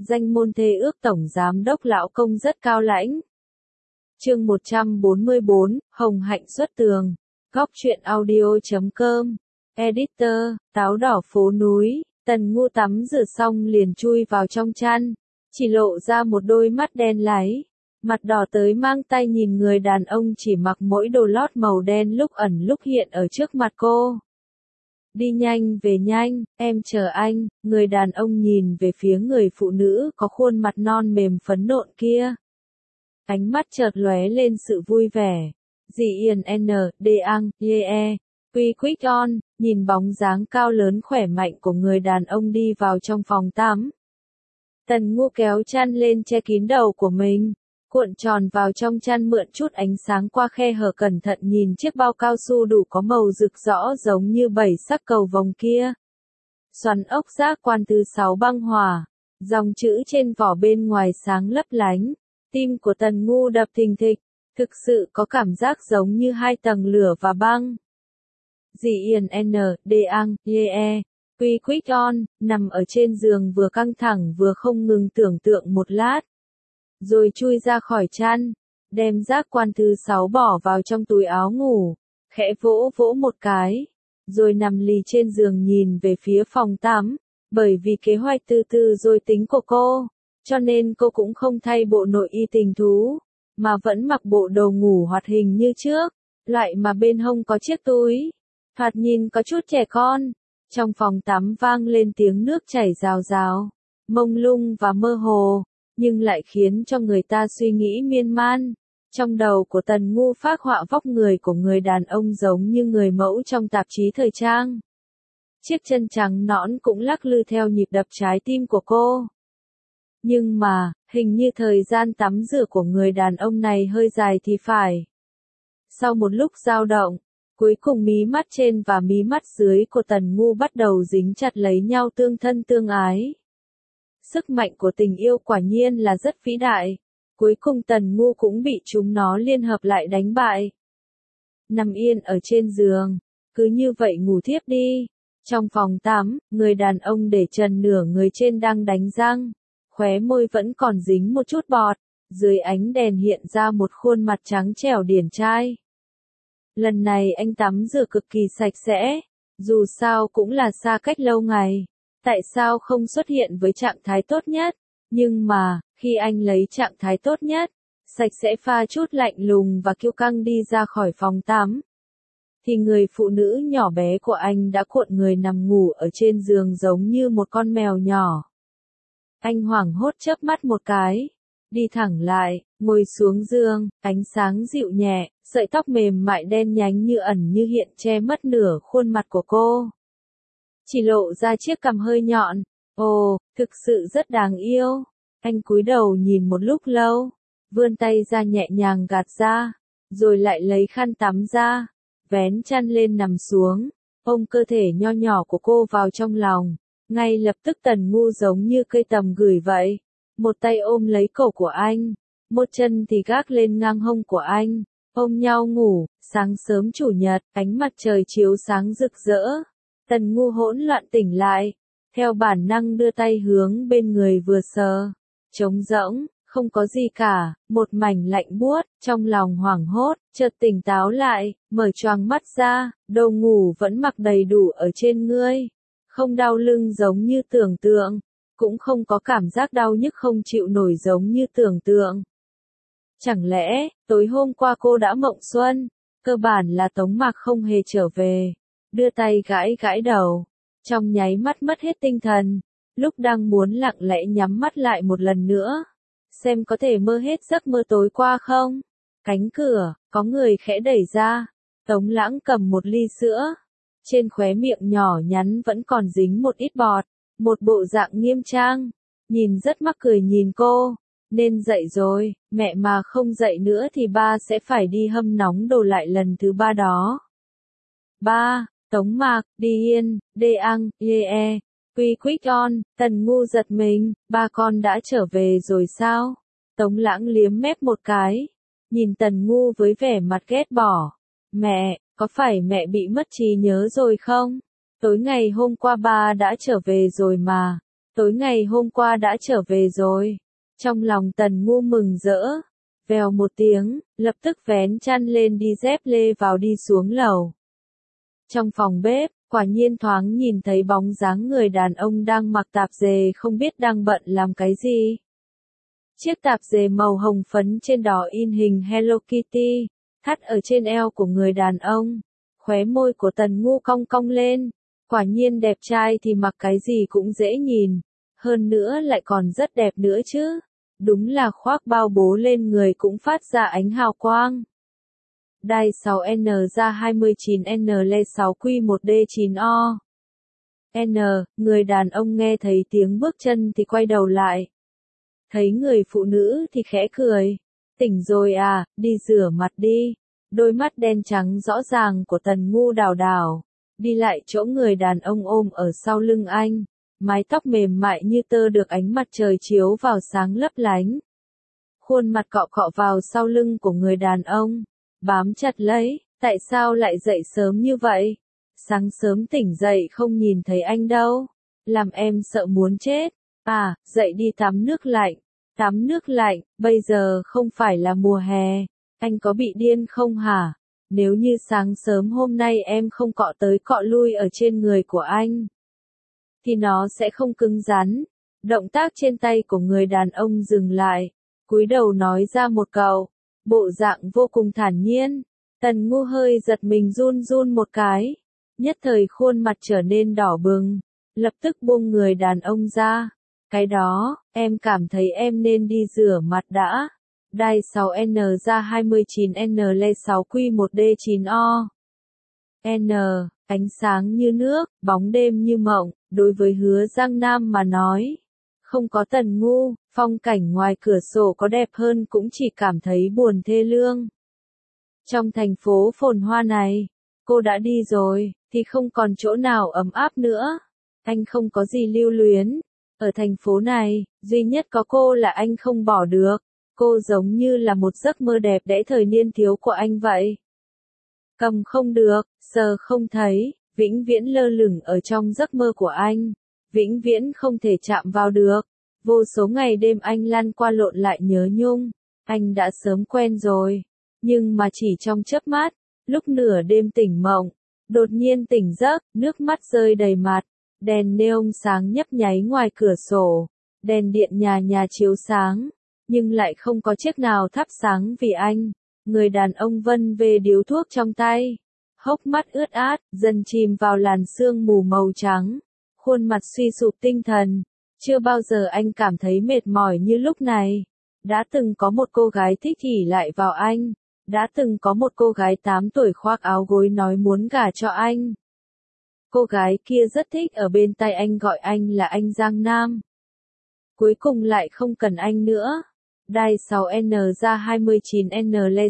danh môn thê ước tổng giám đốc lão công rất cao lãnh. Chương 144, Hồng Hạnh xuất tường. Góc truyện audio.com. Editor, táo đỏ phố núi. Tần Ngu tắm rửa xong liền chui vào trong chăn, chỉ lộ ra một đôi mắt đen láy, mặt đỏ tới mang tay nhìn người đàn ông chỉ mặc mỗi đồ lót màu đen lúc ẩn lúc hiện ở trước mặt cô. Đi nhanh về nhanh, em chờ anh. Người đàn ông nhìn về phía người phụ nữ có khuôn mặt non mềm phấn nộn kia. Ánh mắt chợt lóe lên sự vui vẻ. Dì Yên N, D Ang, Ye, Quy Quick On, nhìn bóng dáng cao lớn khỏe mạnh của người đàn ông đi vào trong phòng tắm. Tần Ngu kéo chăn lên che kín đầu của mình, cuộn tròn vào trong chăn mượn chút ánh sáng qua khe hở cẩn thận nhìn chiếc bao cao su đủ có màu rực rõ giống như 7 sắc cầu vồng kia. Xoắn ốc giác quan thứ 6 băng hỏa, dòng chữ trên vỏ bên ngoài sáng lấp lánh, tim của Tần Ngu đập thình thịch, thực sự có cảm giác giống như 2 tầng lửa và băng. Dì Yên N, D Ang, Ye, Quy Quick On, nằm ở trên giường vừa căng thẳng vừa không ngừng tưởng tượng một lát. Rồi chui ra khỏi chăn, đem giác quan thứ 6 bỏ vào trong túi áo ngủ, khẽ vỗ vỗ một cái, rồi nằm lì trên giường nhìn về phía phòng tắm. Bởi vì kế hoạch từ từ rồi tính của cô, cho nên cô cũng không thay bộ nội y tình thú, mà vẫn mặc bộ đồ ngủ hoạt hình như trước, loại mà bên hông có chiếc túi, thoạt nhìn có chút trẻ con. Trong phòng tắm vang lên tiếng nước chảy rào rào, mông lung và mơ hồ, nhưng lại khiến cho người ta suy nghĩ miên man. Trong đầu của Tần Ngu phác họa vóc người của người đàn ông giống như người mẫu trong tạp chí thời trang. Chiếc chân trắng nõn cũng lắc lư theo nhịp đập trái tim của cô. Nhưng mà, hình như thời gian tắm rửa của người đàn ông này hơi dài thì phải. Sau một lúc dao động, cuối cùng mí mắt trên và mí mắt dưới của Tần Ngu bắt đầu dính chặt lấy nhau tương thân tương ái. Sức mạnh của tình yêu quả nhiên là rất vĩ đại. Cuối cùng Tần Ngu cũng bị chúng nó liên hợp lại đánh bại. Nằm yên ở trên giường, cứ như vậy ngủ thiếp đi. Trong phòng tắm, người đàn ông để trần nửa người trên đang đánh răng, khóe môi vẫn còn dính một chút bọt, dưới ánh đèn hiện ra một khuôn mặt trắng trẻo điển trai. Lần này anh tắm rửa cực kỳ sạch sẽ, dù sao cũng là xa cách lâu ngày, tại sao không xuất hiện với trạng thái tốt nhất, nhưng mà, khi anh lấy trạng thái tốt nhất, sạch sẽ pha chút lạnh lùng và kiêu căng đi ra khỏi phòng tắm, thì người phụ nữ nhỏ bé của anh đã cuộn người nằm ngủ ở trên giường giống như một con mèo nhỏ. Anh hoảng hốt chớp mắt một cái, đi thẳng lại, ngồi xuống giường, ánh sáng dịu nhẹ, sợi tóc mềm mại đen nhánh như ẩn như hiện che mất nửa khuôn mặt của cô. Chỉ lộ ra chiếc cằm hơi nhọn, ồ, thực sự rất đáng yêu. Anh cúi đầu nhìn một lúc lâu, vươn tay ra nhẹ nhàng gạt ra, rồi lại lấy khăn tắm ra, vén chăn lên nằm xuống, ôm cơ thể nho nhỏ của cô vào trong lòng. Ngay lập tức Tần Ngu giống như cây tầm gửi vậy, một tay ôm lấy cổ của anh, một chân thì gác lên ngang hông của anh, ôm nhau ngủ. Sáng sớm chủ nhật, ánh mặt trời chiếu sáng rực rỡ, Tần Ngu hỗn loạn tỉnh lại, theo bản năng đưa tay hướng bên người vừa sờ, trống rỗng, không có gì cả, một mảnh lạnh buốt. Trong lòng hoảng hốt, chợt tỉnh táo lại, mở choàng mắt ra, đồ ngủ vẫn mặc đầy đủ ở trên ngươi, không đau lưng giống như tưởng tượng, cũng không có cảm giác đau nhức không chịu nổi giống như tưởng tượng. Chẳng lẽ, tối hôm qua cô đã mộng xuân? Cơ bản là Tống Mạc không hề trở về, đưa tay gãi gãi đầu, trong nháy mắt mất hết tinh thần, lúc đang muốn lặng lẽ nhắm mắt lại một lần nữa, xem có thể mơ hết giấc mơ tối qua không. Cánh cửa, có người khẽ đẩy ra, Tống Lãng cầm một ly sữa, trên khóe miệng nhỏ nhắn vẫn còn dính một ít bọt, một bộ dạng nghiêm trang, nhìn rất mắc cười nhìn cô. Nên dậy rồi, mẹ mà không dậy nữa thì ba sẽ phải đi hâm nóng đồ lại lần thứ 3 đó. Ba, Tống Mạc, đi yên, đê ăn, Ye, Quy Quick On. Tần Ngu giật mình, ba con đã trở về rồi sao? Tống Lãng liếm mép một cái, nhìn Tần Ngu với vẻ mặt ghét bỏ. Mẹ, có phải mẹ bị mất trí nhớ rồi không? Tối ngày hôm qua ba đã trở về rồi mà. Tối ngày hôm qua đã trở về rồi. Trong lòng Tần Ngu mừng rỡ. Vèo một tiếng, lập tức vén chăn lên đi dép lê vào đi xuống lầu. Trong phòng bếp, quả nhiên thoáng nhìn thấy bóng dáng người đàn ông đang mặc tạp dề không biết đang bận làm cái gì. Chiếc tạp dề màu hồng phấn trên đó in hình Hello Kitty, thắt ở trên eo của người đàn ông. Khóe môi của Tần Ngu cong cong lên. Quả nhiên đẹp trai thì mặc cái gì cũng dễ nhìn. Hơn nữa lại còn rất đẹp nữa chứ. Đúng là khoác bao bố lên người cũng phát ra ánh hào quang. Đai 6N ra 29N le 6Q1D9O. N, người đàn ông nghe thấy tiếng bước chân thì quay đầu lại. Thấy người phụ nữ thì khẽ cười. Tỉnh rồi à, đi rửa mặt đi. Đôi mắt đen trắng rõ ràng của Tần Ngu đảo đảo. Đi lại chỗ người đàn ông ôm ở sau lưng anh. Mái tóc mềm mại như tơ được ánh mặt trời chiếu vào sáng lấp lánh. Khuôn mặt cọ cọ vào sau lưng của người đàn ông. Bám chặt lấy, tại sao lại dậy sớm như vậy? Sáng sớm tỉnh dậy không nhìn thấy anh đâu. Làm em sợ muốn chết. À, dậy đi tắm nước lạnh. Tắm nước lạnh, bây giờ không phải là mùa hè. Anh có bị điên không hả? Nếu như sáng sớm hôm nay em không cọ tới cọ lui ở trên người của anh, thì nó sẽ không cứng rắn. Động tác trên tay của người đàn ông dừng lại. Cúi đầu nói ra một câu. Bộ dạng vô cùng thản nhiên. Tần Ngu hơi giật mình run run một cái. Nhất thời khuôn mặt trở nên đỏ bừng. Lập tức buông người đàn ông ra. Cái đó, em cảm thấy em nên đi rửa mặt đã. Đai 6N ra 29N le 6Q1D9O. N, ánh sáng như nước, bóng đêm như mộng, đối với Hứa Giang Nam mà nói. Không có Tần Ngu, phong cảnh ngoài cửa sổ có đẹp hơn cũng chỉ cảm thấy buồn thê lương. Trong thành phố phồn hoa này, cô đã đi rồi, thì không còn chỗ nào ấm áp nữa. Anh không có gì lưu luyến. Ở thành phố này, duy nhất có cô là anh không bỏ được. Cô giống như là một giấc mơ đẹp đẽ thời niên thiếu của anh vậy. Cầm không được, sờ không thấy, vĩnh viễn lơ lửng ở trong giấc mơ của anh. Vĩnh viễn không thể chạm vào được. Vô số ngày đêm anh lăn qua lộn lại nhớ nhung. Anh đã sớm quen rồi. Nhưng mà chỉ trong chớp mắt, lúc nửa đêm tỉnh mộng, đột nhiên tỉnh giấc, nước mắt rơi đầy mặt. Đèn neon sáng nhấp nháy ngoài cửa sổ. Đèn điện nhà nhà chiếu sáng. Nhưng lại không có chiếc nào thắp sáng vì anh. Người đàn ông vân về điếu thuốc trong tay. Hốc mắt ướt át, dần chìm vào làn sương mù màu trắng. Khuôn mặt suy sụp tinh thần. Chưa bao giờ anh cảm thấy mệt mỏi như lúc này. Đã từng có một cô gái thích ỷ lại vào anh. Đã từng có một cô gái 8 tuổi khoác áo gối nói muốn gả cho anh. Cô gái kia rất thích ở bên tai anh gọi anh là anh Giang Nam. Cuối cùng lại không cần anh nữa. Đai 6N ra 29N le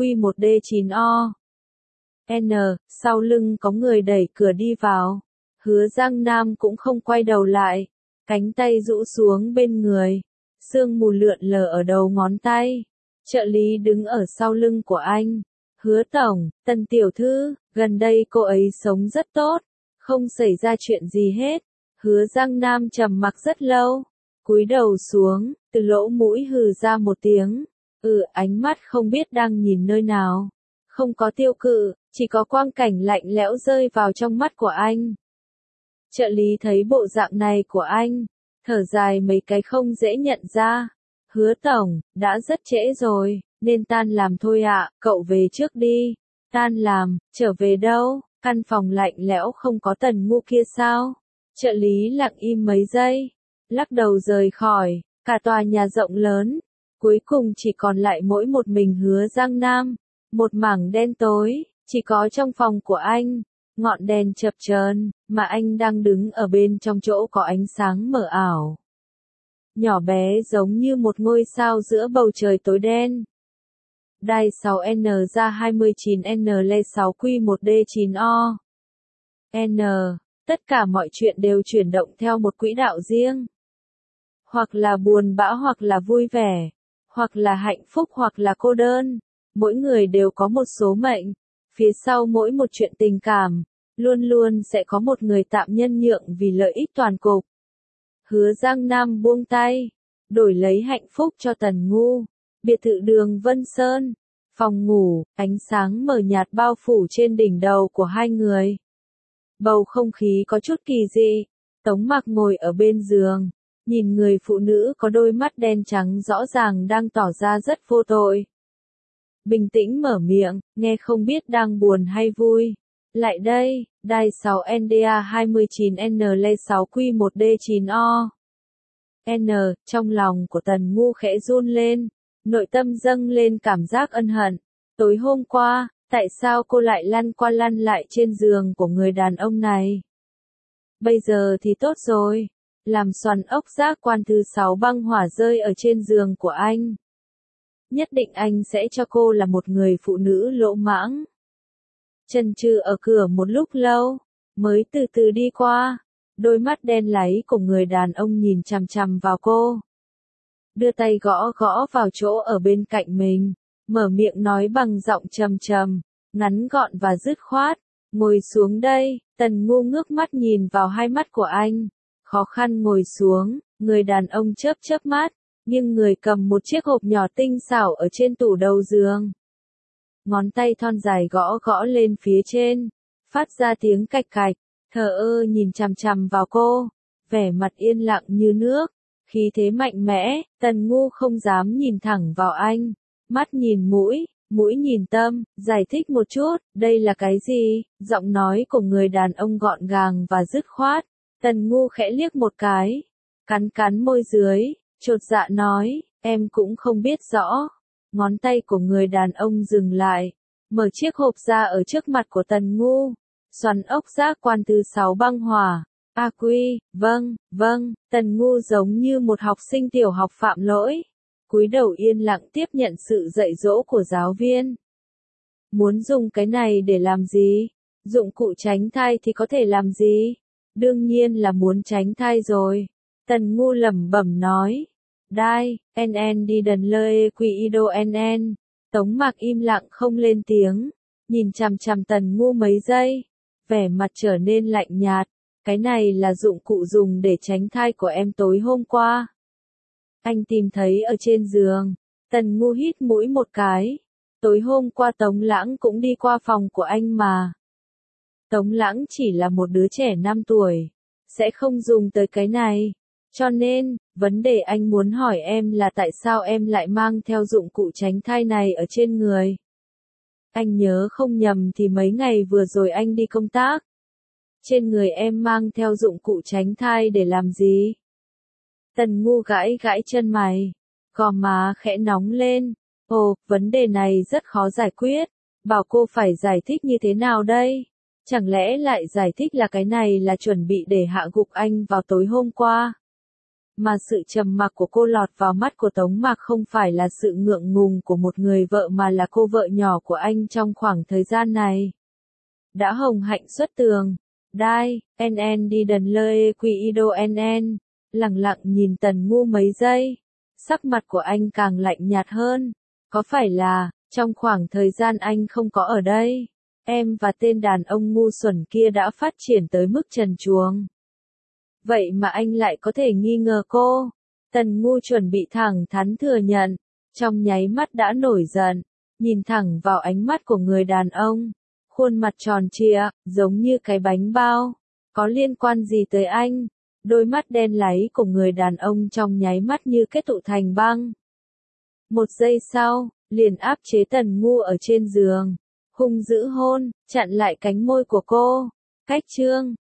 6Q1D9O. N, sau lưng có người đẩy cửa đi vào. Hứa Giang Nam cũng không quay đầu lại. Cánh tay rũ xuống bên người. Sương mù lượn lờ ở đầu ngón tay. Trợ lý đứng ở sau lưng của anh. Hứa tổng, Tần tiểu thư, gần đây cô ấy sống rất tốt. Không xảy ra chuyện gì hết. Hứa Giang Nam trầm mặc rất lâu. Cúi đầu xuống, từ lỗ mũi hừ ra một tiếng. Ánh mắt không biết đang nhìn nơi nào. Không có tiêu cự, chỉ có quang cảnh lạnh lẽo rơi vào trong mắt của anh. Trợ lý thấy bộ dạng này của anh, thở dài mấy cái không dễ nhận ra. Hứa tổng, đã rất trễ rồi, nên tan làm thôi ạ, cậu về trước đi. Tan làm, trở về đâu? Căn phòng lạnh lẽo không có Tần Ngu kia sao? Trợ lý lặng im mấy giây, lắc đầu rời khỏi. Cả tòa nhà rộng lớn, cuối cùng chỉ còn lại mỗi một mình Hứa Giang Nam. Một mảng đen tối, chỉ có trong phòng của anh. Ngọn đèn chập chờn, mà anh đang đứng ở bên trong chỗ có ánh sáng mờ ảo. Nhỏ bé giống như một ngôi sao giữa bầu trời tối đen. Đai 6N ra 29N le 6Q1D9O. N, tất cả mọi chuyện đều chuyển động theo một quỹ đạo riêng. Hoặc là buồn bã hoặc là vui vẻ, hoặc là hạnh phúc hoặc là cô đơn. Mỗi người đều có một số mệnh. Phía sau mỗi một chuyện tình cảm, luôn luôn sẽ có một người tạm nhân nhượng vì lợi ích toàn cục. Hứa Giang Nam buông tay, đổi lấy hạnh phúc cho Tần Ngu. Biệt thự đường Vân Sơn, phòng ngủ, ánh sáng mờ nhạt bao phủ trên đỉnh đầu của hai người. Bầu không khí có chút kỳ dị. Tống Mặc ngồi ở bên giường, nhìn người phụ nữ có đôi mắt đen trắng rõ ràng đang tỏ ra rất vô tội. Bình tĩnh mở miệng, nghe không biết đang buồn hay vui. Lại đây, đai 6NDA29N6Q1D9O. N, trong lòng của Tần Ngu khẽ run lên, nội tâm dâng lên cảm giác ân hận. Tối hôm qua, tại sao cô lại lăn qua lăn lại trên giường của người đàn ông này? Bây giờ thì tốt rồi, làm xoắn ốc giác quan thứ 6 băng hỏa rơi ở trên giường của anh. Nhất định anh sẽ cho cô là một người phụ nữ lỗ mãng. Chần chừ ở cửa một lúc lâu, mới từ từ đi qua, đôi mắt đen láy của người đàn ông nhìn chằm chằm vào cô. Đưa tay gõ gõ vào chỗ ở bên cạnh mình, mở miệng nói bằng giọng trầm trầm, ngắn gọn và dứt khoát, ngồi xuống đây. Tần Ngu ngước mắt nhìn vào hai mắt của anh, khó khăn ngồi xuống, người đàn ông chớp chớp mắt, nhưng người cầm một chiếc hộp nhỏ tinh xảo ở trên tủ đầu giường. Ngón tay thon dài gõ gõ lên phía trên, phát ra tiếng cạch cạch, thờ ơ nhìn chằm chằm vào cô, vẻ mặt yên lặng như nước, khí thế mạnh mẽ. Tần Ngu không dám nhìn thẳng vào anh, mắt nhìn mũi, mũi nhìn tâm, giải thích một chút, đây là cái gì? Giọng nói của người đàn ông gọn gàng và dứt khoát. Tần Ngu khẽ liếc một cái, cắn cắn môi dưới, chột dạ nói, em cũng không biết rõ. Ngón tay của người đàn ông dừng lại, mở chiếc hộp ra ở trước mặt của Tần Ngu. Xoắn ốc giác quan thứ 6 băng hỏa. Quy, vâng, Tần Ngu giống như một học sinh tiểu học phạm lỗi. Cúi đầu yên lặng tiếp nhận sự dạy dỗ của giáo viên. Muốn dùng cái này để làm gì? Dụng cụ tránh thai thì có thể làm gì? Đương nhiên là muốn tránh thai rồi. Tần Ngu lẩm bẩm nói. Đai, NN đi đần lơ quy ido NN. Tống Mặc im lặng không lên tiếng, nhìn chằm chằm Tần Ngu mấy giây, vẻ mặt trở nên lạnh nhạt. Cái này là dụng cụ dùng để tránh thai của em tối hôm qua. Anh tìm thấy ở trên giường. Tần Ngu hít mũi một cái. Tối hôm qua Tống Lãng cũng đi qua phòng của anh mà. Tống Lãng chỉ là một đứa trẻ 5 tuổi, sẽ không dùng tới cái này. Cho nên, vấn đề anh muốn hỏi em là tại sao em lại mang theo dụng cụ tránh thai này ở trên người. Anh nhớ không nhầm thì mấy ngày vừa rồi anh đi công tác. Trên người em mang theo dụng cụ tránh thai để làm gì? Tần Ngu gãi gãi chân mày, gò má khẽ nóng lên. Ồ, vấn đề này rất khó giải quyết. Bảo cô phải giải thích như thế nào đây? Chẳng lẽ lại giải thích là cái này là chuẩn bị để hạ gục anh vào tối hôm qua? Mà sự trầm mặc của cô lọt vào mắt của Tống Mặc không phải là sự ngượng ngùng của một người vợ mà là cô vợ nhỏ của anh trong khoảng thời gian này. Đã hồng hạnh xuất tường. Đai, NN đi đần lơ quy ido NN. Lặng lặng nhìn Tần Ngu mấy giây. Sắc mặt của anh càng lạnh nhạt hơn. Có phải là, trong khoảng thời gian anh không có ở đây, em và tên đàn ông ngu xuẩn kia đã phát triển tới mức trần truồng? Vậy mà anh lại có thể nghi ngờ cô. Tần Ngu chuẩn bị thẳng thắn thừa nhận, trong nháy mắt đã nổi giận, nhìn thẳng vào ánh mắt của người đàn ông. Khuôn mặt tròn trịa, giống như cái bánh bao. Có liên quan gì tới anh? Đôi mắt đen láy của người đàn ông trong nháy mắt như kết tụ thành băng. Một giây sau, liền áp chế Tần Ngu ở trên giường, hung dữ hôn, chặn lại cánh môi của cô. Cách chương